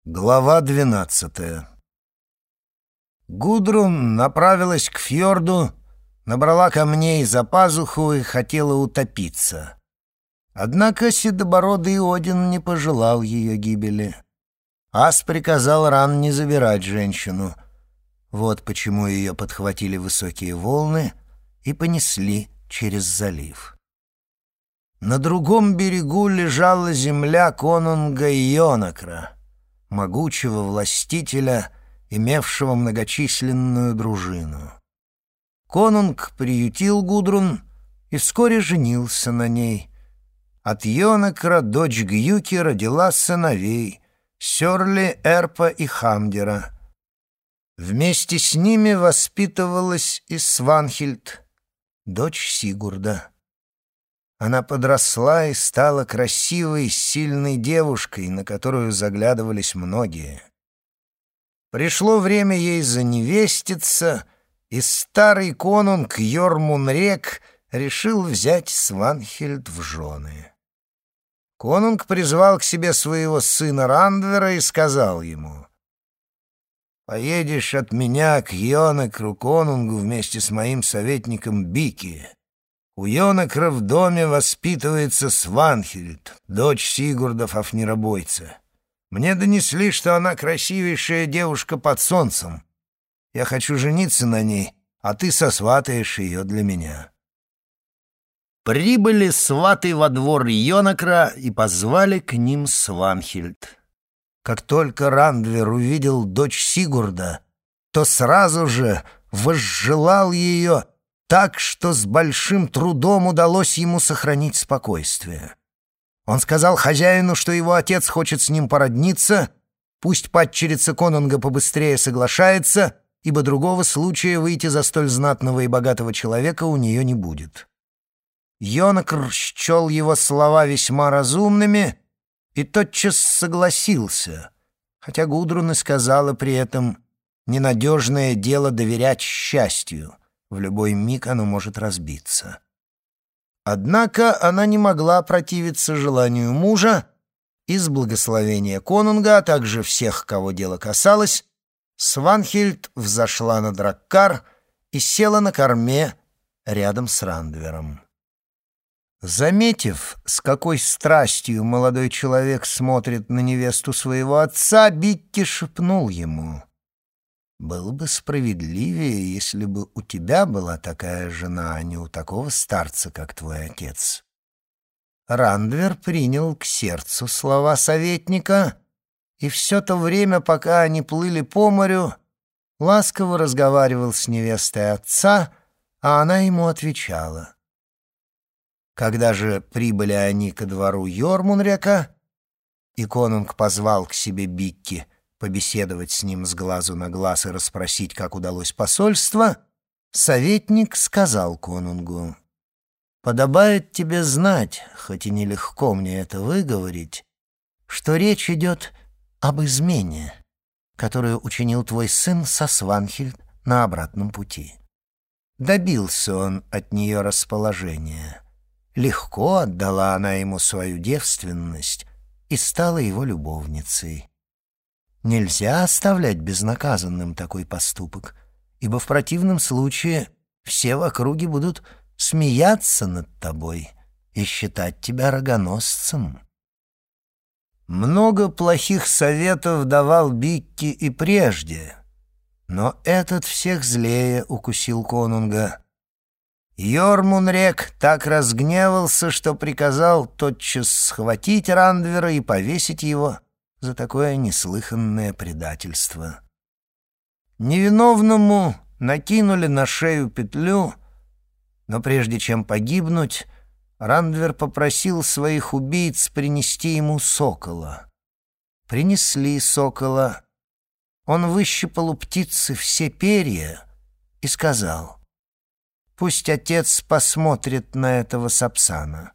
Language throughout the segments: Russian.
Глава 12. Гудрун направилась к фьорду, набрала камней за пазуху и хотела утопиться. Однако седобородый Один не пожелал ее гибели. Ас приказал Ран не забирать женщину. Вот почему ее подхватили высокие волны и понесли через залив. На другом берегу лежала земля конунга Йонакра, могучего властителя, имевшего многочисленную дружину. Конунг приютил Гудрун и вскоре женился на ней. От Йонакра дочь Гюки родила сыновей Сёрли, Эрпа и Хамдера. Вместе с ними воспитывалась и Сванхильд, дочь Сигурда. Она подросла и стала красивой, сильной девушкой, на которую заглядывались многие. Пришло время ей заневеститься, и старый конунг Йормунрек решил взять Сванхильд в жены. Конунг призвал к себе своего сына Рандвера и сказал ему: «Поедешь от меня к Йонакру конунгу вместе с моим советником Бики. У Йонакра в доме воспитывается Сванхильд, дочь Сигурда Фафниробойца. Мне донесли, что она красивейшая девушка под солнцем. Я хочу жениться на ней, а ты сосватаешь ее для меня». Прибыли сваты во двор Йонакра и позвали к ним Сванхильд. Как только Рандвер увидел дочь Сигурда, то сразу же возжелал ее так, что с большим трудом удалось ему сохранить спокойствие. Он сказал хозяину, что его отец хочет с ним породниться, пусть падчерица конунга побыстрее соглашается, ибо другого случая выйти за столь знатного и богатого человека у нее не будет. Йонакр счел его слова весьма разумными и тотчас согласился, хотя Гудрун и сказала при этом: «Ненадежное дело доверять счастью, в любой миг оно может разбиться». Однако она не могла противиться желанию мужа, и с благословения конунга, а также всех, кого дело касалось, Сванхильд взошла на драккар и села на корме рядом с Рандвером. Заметив, с какой страстью молодой человек смотрит на невесту своего отца, Бикки шепнул ему: «Было бы справедливее, если бы у тебя была такая жена, а не у такого старца, как твой отец». Рандвер принял к сердцу слова советника, и все то время, пока они плыли по морю, ласково разговаривал с невестой отца, а она ему отвечала. Когда же прибыли они ко двору Йормунрека, и конунг позвал к себе Бикки побеседовать с ним с глазу на глаз и расспросить, как удалось посольство, советник сказал конунгу: «Подобает тебе знать, хоть и нелегко мне это выговорить, что речь идет об измене, которую учинил твой сын со Сванхильд на обратном пути. Добился он от нее расположения. Легко отдала она ему свою девственность и стала его любовницей. Нельзя оставлять безнаказанным такой поступок, ибо в противном случае все в округе будут смеяться над тобой и считать тебя рогоносцем». Много плохих советов давал Бикки и прежде, но этот всех злее укусил конунга. Йормунрек так разгневался, что приказал тотчас схватить Рандвера и повесить его за такое неслыханное предательство. Невиновному накинули на шею петлю, но прежде чем погибнуть, Рандвер попросил своих убийц принести ему сокола. Принесли сокола. Он выщипал у птицы все перья и сказал: «Пусть отец посмотрит на этого Сапсана».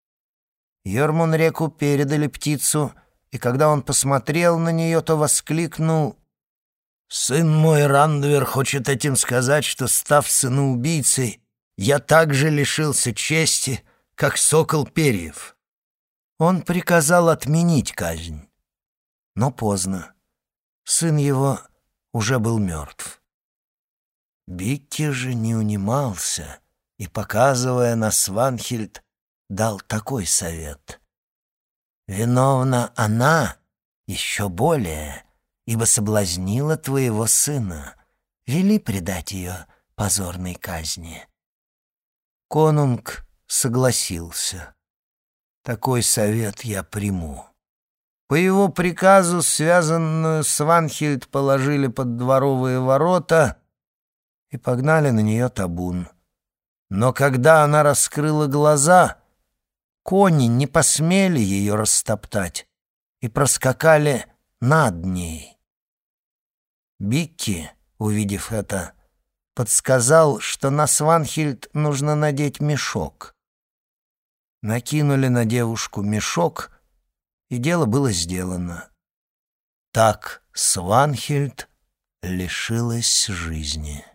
Йормунреку передали птицу, и когда он посмотрел на нее, то воскликнул: «Сын мой Рандвер хочет этим сказать, что, став сыноубийцей, я также лишился чести, как сокол перьев». Он приказал отменить казнь. Но поздно. Сын его уже был мертв. Бикки же не унимался и, показывая на Сванхильд, дал такой совет. «Виновна она еще более, ибо соблазнила твоего сына. Вели предать ее позорной казни». Конунг согласился. «Такой совет я приму». По его приказу связанную Сванхильд положили под дворовые ворота и погнали на нее табун. Но когда она раскрыла глаза, кони не посмели ее растоптать и проскакали над ней. Бикки, увидев это, подсказал, что на Сванхильд нужно надеть мешок. Накинули на девушку мешок, и дело было сделано. Так Сванхильд лишилась жизни.